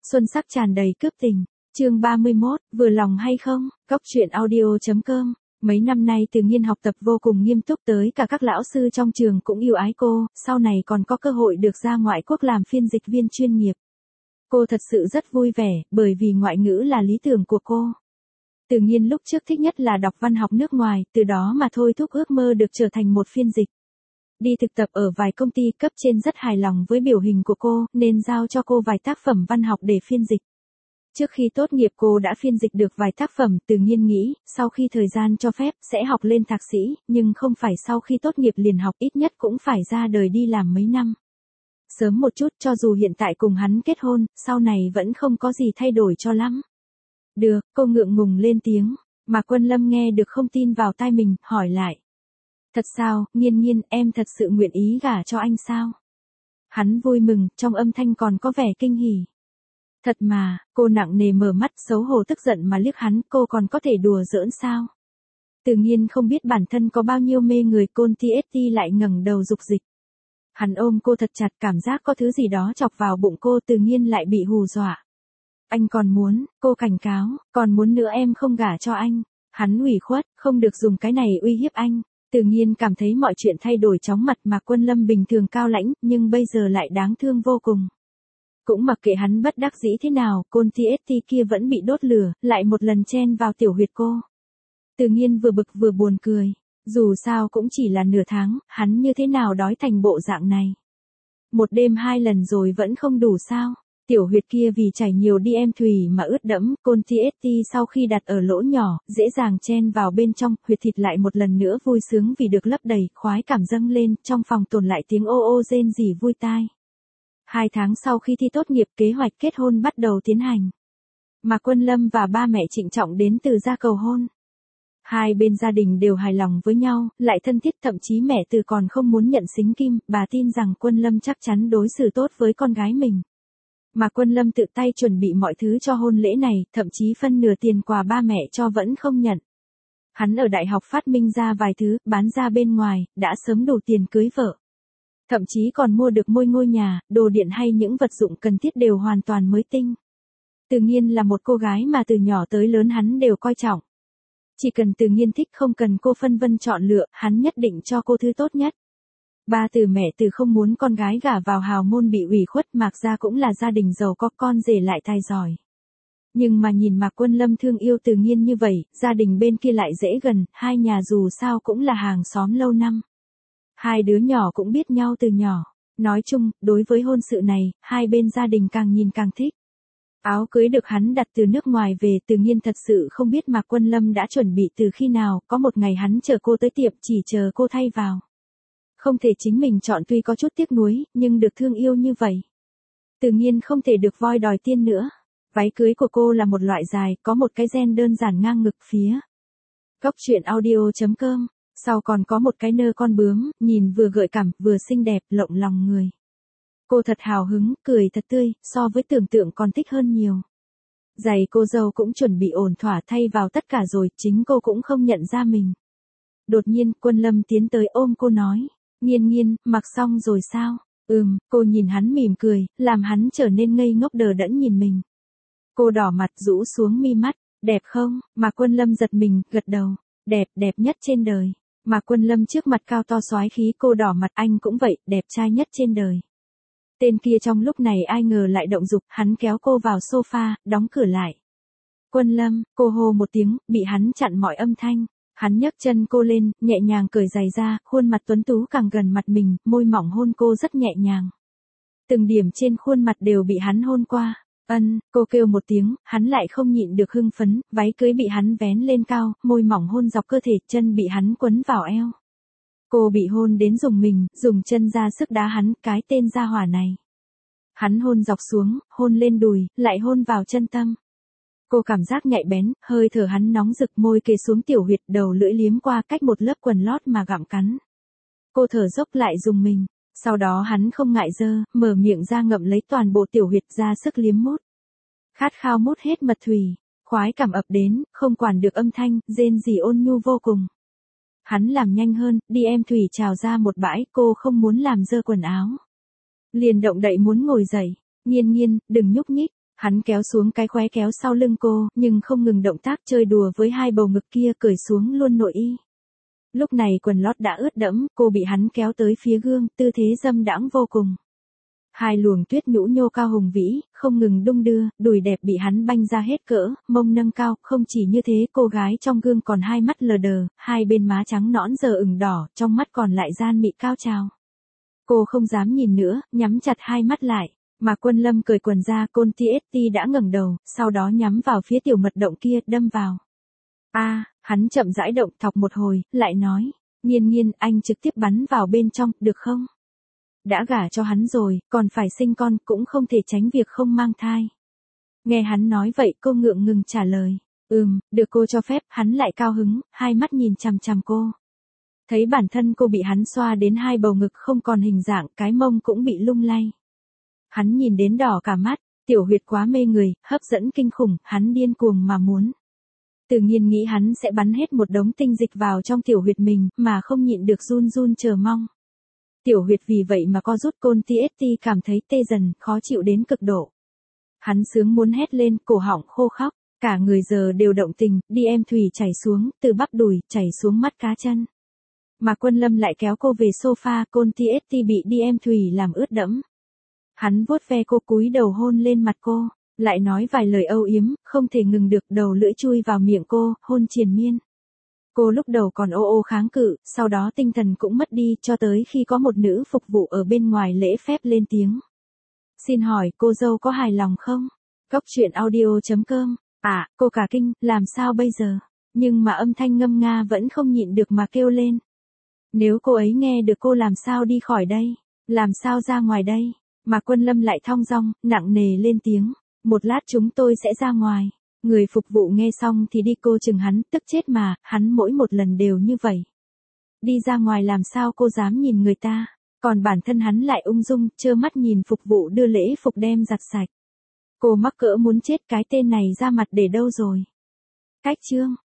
Xuân sắc tràn đầy cướp tình. Chương 31, vừa lòng hay không? Cóc truyện audio.com. Mấy năm nay Từ Nghiên học tập vô cùng nghiêm túc, tới cả các lão sư trong trường cũng yêu ái cô, sau này còn có cơ hội được ra ngoại quốc làm phiên dịch viên chuyên nghiệp. Cô thật sự rất vui vẻ, bởi vì ngoại ngữ là lý tưởng của cô. Từ Nghiên lúc trước thích nhất là đọc văn học nước ngoài, từ đó mà thôi thúc ước mơ được trở thành một phiên dịch. Đi thực tập ở vài công ty, cấp trên rất hài lòng với biểu hình của cô, nên giao cho cô vài tác phẩm văn học để phiên dịch. Trước khi tốt nghiệp cô đã phiên dịch được vài tác phẩm. Từ Nghiên nghĩ, sau khi thời gian cho phép, sẽ học lên thạc sĩ, nhưng không phải sau khi tốt nghiệp liền học, ít nhất cũng phải ra đời đi làm mấy năm. Sớm một chút, cho dù hiện tại cùng hắn kết hôn, sau này vẫn không có gì thay đổi cho lắm. Được, cô ngượng ngùng lên tiếng, mà Quân Lâm nghe được không tin vào tai mình, hỏi lại. Thật sao, Nghiên Nghiên, em thật sự nguyện ý gả cho anh sao? Hắn vui mừng, trong âm thanh còn có vẻ kinh hỉ. Thật mà, cô nặng nề mở mắt, xấu hổ tức giận mà liếc hắn, cô còn có thể đùa giỡn sao? Từ Nghiên không biết bản thân có bao nhiêu mê người, Côn TST lại ngẩng đầu dục dịch. Hắn ôm cô thật chặt, cảm giác có thứ gì đó chọc vào bụng cô. Từ Nghiên lại bị hù dọa. Anh còn muốn, cô cảnh cáo, còn muốn nữa em không gả cho anh. Hắn ủy khuất, không được dùng cái này uy hiếp anh. Từ Nghiên cảm thấy mọi chuyện thay đổi chóng mặt, mà Quân Lâm bình thường cao lãnh, nhưng bây giờ lại đáng thương vô cùng. Cũng mặc kệ hắn bất đắc dĩ thế nào, Côn TST kia vẫn bị đốt lửa, lại một lần chen vào tiểu huyệt cô. Từ Nghiên vừa bực vừa buồn cười. Dù sao cũng chỉ là nửa tháng, hắn như thế nào đói thành bộ dạng này. Một đêm 2 lần rồi vẫn không đủ sao. Tiểu huyệt kia vì chảy nhiều đi em thủy mà ướt đẫm. Côn TST sau khi đặt ở lỗ nhỏ, dễ dàng chen vào bên trong, huyệt thịt lại một lần nữa vui sướng vì được lấp đầy, khoái cảm dâng lên, trong phòng tồn lại tiếng ô ô rên rỉ vui tai. 2 tháng sau khi thi tốt nghiệp, kế hoạch kết hôn bắt đầu tiến hành. Mà Quân Lâm và ba mẹ trịnh trọng đến Từ gia cầu hôn. Hai bên gia đình đều hài lòng với nhau, lại thân thiết, thậm chí mẹ Từ còn không muốn nhận sính kim, bà tin rằng Quân Lâm chắc chắn đối xử tốt với con gái mình. Mà Quân Lâm tự tay chuẩn bị mọi thứ cho hôn lễ này, thậm chí phân nửa tiền quà ba mẹ cho vẫn không nhận. Hắn ở đại học phát minh ra vài thứ, bán ra bên ngoài, đã sớm đủ tiền cưới vợ. Thậm chí còn mua được ngôi nhà, đồ điện hay những vật dụng cần thiết đều hoàn toàn mới tinh. Từ Nghiên là một cô gái mà từ nhỏ tới lớn hắn đều coi trọng. Chỉ cần Từ Nghiên thích, không cần cô phân vân chọn lựa, hắn nhất định cho cô thứ tốt nhất. Ba Từ mẹ Từ không muốn con gái gả vào hào môn bị ủy khuất, Mạc gia cũng là gia đình giàu có, con rể lại tài giỏi. Nhưng mà nhìn Mạc Quân Lâm thương yêu Từ Nghiên như vậy, gia đình bên kia lại dễ gần, hai nhà dù sao cũng là hàng xóm lâu năm. Hai đứa nhỏ cũng biết nhau từ nhỏ. Nói chung, đối với hôn sự này, hai bên gia đình càng nhìn càng thích. Áo cưới được hắn đặt từ nước ngoài về. Từ Nghiên thật sự không biết Mạc Quân Lâm đã chuẩn bị từ khi nào, có một ngày hắn chở cô tới tiệm, chỉ chờ cô thay vào. Không thể chính mình chọn, tuy có chút tiếc nuối, nhưng được thương yêu như vậy. Từ Nghiên không thể được voi đòi tiên nữa. Váy cưới của cô là một loại dài, có một cái ren đơn giản ngang ngực phía. Cóc truyện audio.com. Sau còn có một cái nơ con bướm, nhìn vừa gợi cảm, vừa xinh đẹp, lộng lòng người. Cô thật hào hứng, cười thật tươi, so với tưởng tượng còn thích hơn nhiều. Giày cô dâu cũng chuẩn bị ổn thỏa, thay vào tất cả rồi, chính cô cũng không nhận ra mình. Đột nhiên, Quân Lâm tiến tới ôm cô nói. Nghiên Nghiên, mặc xong rồi sao? Cô nhìn hắn mỉm cười, làm hắn trở nên ngây ngốc đờ đẫn nhìn mình. Cô đỏ mặt, rũ xuống mi mắt. Đẹp không? Mà Quân Lâm giật mình, gật đầu. Đẹp, đẹp nhất trên đời. Mà Quân Lâm trước mặt cao to soái khí, cô đỏ mặt, anh cũng vậy, đẹp trai nhất trên đời. Tên kia trong lúc này ai ngờ lại động dục, hắn kéo cô vào sofa, đóng cửa lại. Quân Lâm, cô hô một tiếng, bị hắn chặn mọi âm thanh. Hắn nhấc chân cô lên, nhẹ nhàng cởi giày ra, khuôn mặt tuấn tú càng gần mặt mình, môi mỏng hôn cô rất nhẹ nhàng. Từng điểm trên khuôn mặt đều bị hắn hôn qua. Cô kêu một tiếng, hắn lại không nhịn được hưng phấn, váy cưới bị hắn vén lên cao, môi mỏng hôn dọc cơ thể, chân bị hắn quấn vào eo. Cô bị hôn đến rùng mình, dùng chân ra sức đá hắn, cái tên gia hỏa này. Hắn hôn dọc xuống, hôn lên đùi, lại hôn vào chân tâm. Cô cảm giác nhạy bén, hơi thở hắn nóng rực, môi kề xuống tiểu huyệt, đầu lưỡi liếm qua cách một lớp quần lót mà gặm cắn. Cô thở dốc lại rùng mình. Sau đó hắn không ngại dơ, mở miệng ra ngậm lấy toàn bộ tiểu huyệt, ra sức liếm mút. Khát khao mút hết mật thủy, khoái cảm ập đến, không quản được âm thanh, rên rỉ ôn nhu vô cùng. Hắn làm nhanh hơn, đi em thủy trào ra một bãi, cô không muốn làm dơ quần áo. Liền động đậy muốn ngồi dậy. Nghiên Nghiên, đừng nhúc nhích. Hắn kéo xuống cái khóe kéo sau lưng cô, nhưng không ngừng động tác chơi đùa với hai bầu ngực kia, cởi xuống luôn nội y. Lúc này quần lót đã ướt đẫm, cô bị hắn kéo tới phía gương, tư thế dâm đãng vô cùng. Hai luồng tuyết nhũ nhô cao hùng vĩ, không ngừng đung đưa, đùi đẹp bị hắn banh ra hết cỡ, mông nâng cao, không chỉ như thế cô gái trong gương còn hai mắt lờ đờ, hai bên má trắng nõn giờ ửng đỏ, trong mắt còn lại gian mị cao trào. Cô không dám nhìn nữa, nhắm chặt hai mắt lại, mà Quân Lâm cởi quần ra, Côn TST đã ngẩng đầu, sau đó nhắm vào phía tiểu mật động kia, đâm vào. Hắn chậm rãi động thọc một hồi, lại nói, Nhiên Nhiên, anh trực tiếp bắn vào bên trong, được không? Đã gả cho hắn rồi, còn phải sinh con, cũng không thể tránh việc không mang thai. Nghe hắn nói vậy, cô ngượng ngừng trả lời, được cô cho phép. Hắn lại cao hứng, hai mắt nhìn chằm chằm cô. Thấy bản thân cô bị hắn xoa đến hai bầu ngực không còn hình dạng, cái mông cũng bị lung lay. Hắn nhìn đến đỏ cả mắt, tiểu huyệt quá mê người, hấp dẫn kinh khủng, hắn điên cuồng mà muốn. Tự nhiên nghĩ hắn sẽ bắn hết một đống tinh dịch vào trong tiểu huyệt mình, mà không nhịn được run run chờ mong. Tiểu huyệt vì vậy mà co rút. Côn TST cảm thấy tê dần, khó chịu đến cực độ. Hắn sướng muốn hét lên, cổ họng khô khóc, cả người giờ đều động tình, đi em thủy chảy xuống, từ bắp đùi, chảy xuống mắt cá chân. Mà Quân Lâm lại kéo cô về sofa, Côn TST bị đi em thủy làm ướt đẫm. Hắn vuốt ve cô, cúi đầu hôn lên mặt cô, lại nói vài lời âu yếm, không thể ngừng được, đầu lưỡi chui vào miệng cô, hôn triền miên. Cô lúc đầu còn ô ô kháng cự, sau đó tinh thần cũng mất đi, cho tới khi có một nữ phục vụ ở bên ngoài lễ phép lên tiếng. Xin hỏi, cô dâu có hài lòng không? Cóc truyện audio.com. Cô cả kinh, làm sao bây giờ? Nhưng mà âm thanh ngâm nga vẫn không nhịn được mà kêu lên. Nếu cô ấy nghe được cô làm sao đi khỏi đây? Làm sao ra ngoài đây? Mà Quân Lâm lại thong dong, nặng nề lên tiếng. Một lát chúng tôi sẽ ra ngoài. Người phục vụ nghe xong thì đi, cô chừng hắn, tức chết mà, hắn mỗi một lần đều như vậy. Đi ra ngoài làm sao cô dám nhìn người ta, còn bản thân hắn lại ung dung, trơ mắt nhìn phục vụ đưa lễ phục đem giặt sạch. Cô mắc cỡ muốn chết, cái tên này ra mặt để đâu rồi? Cách chương.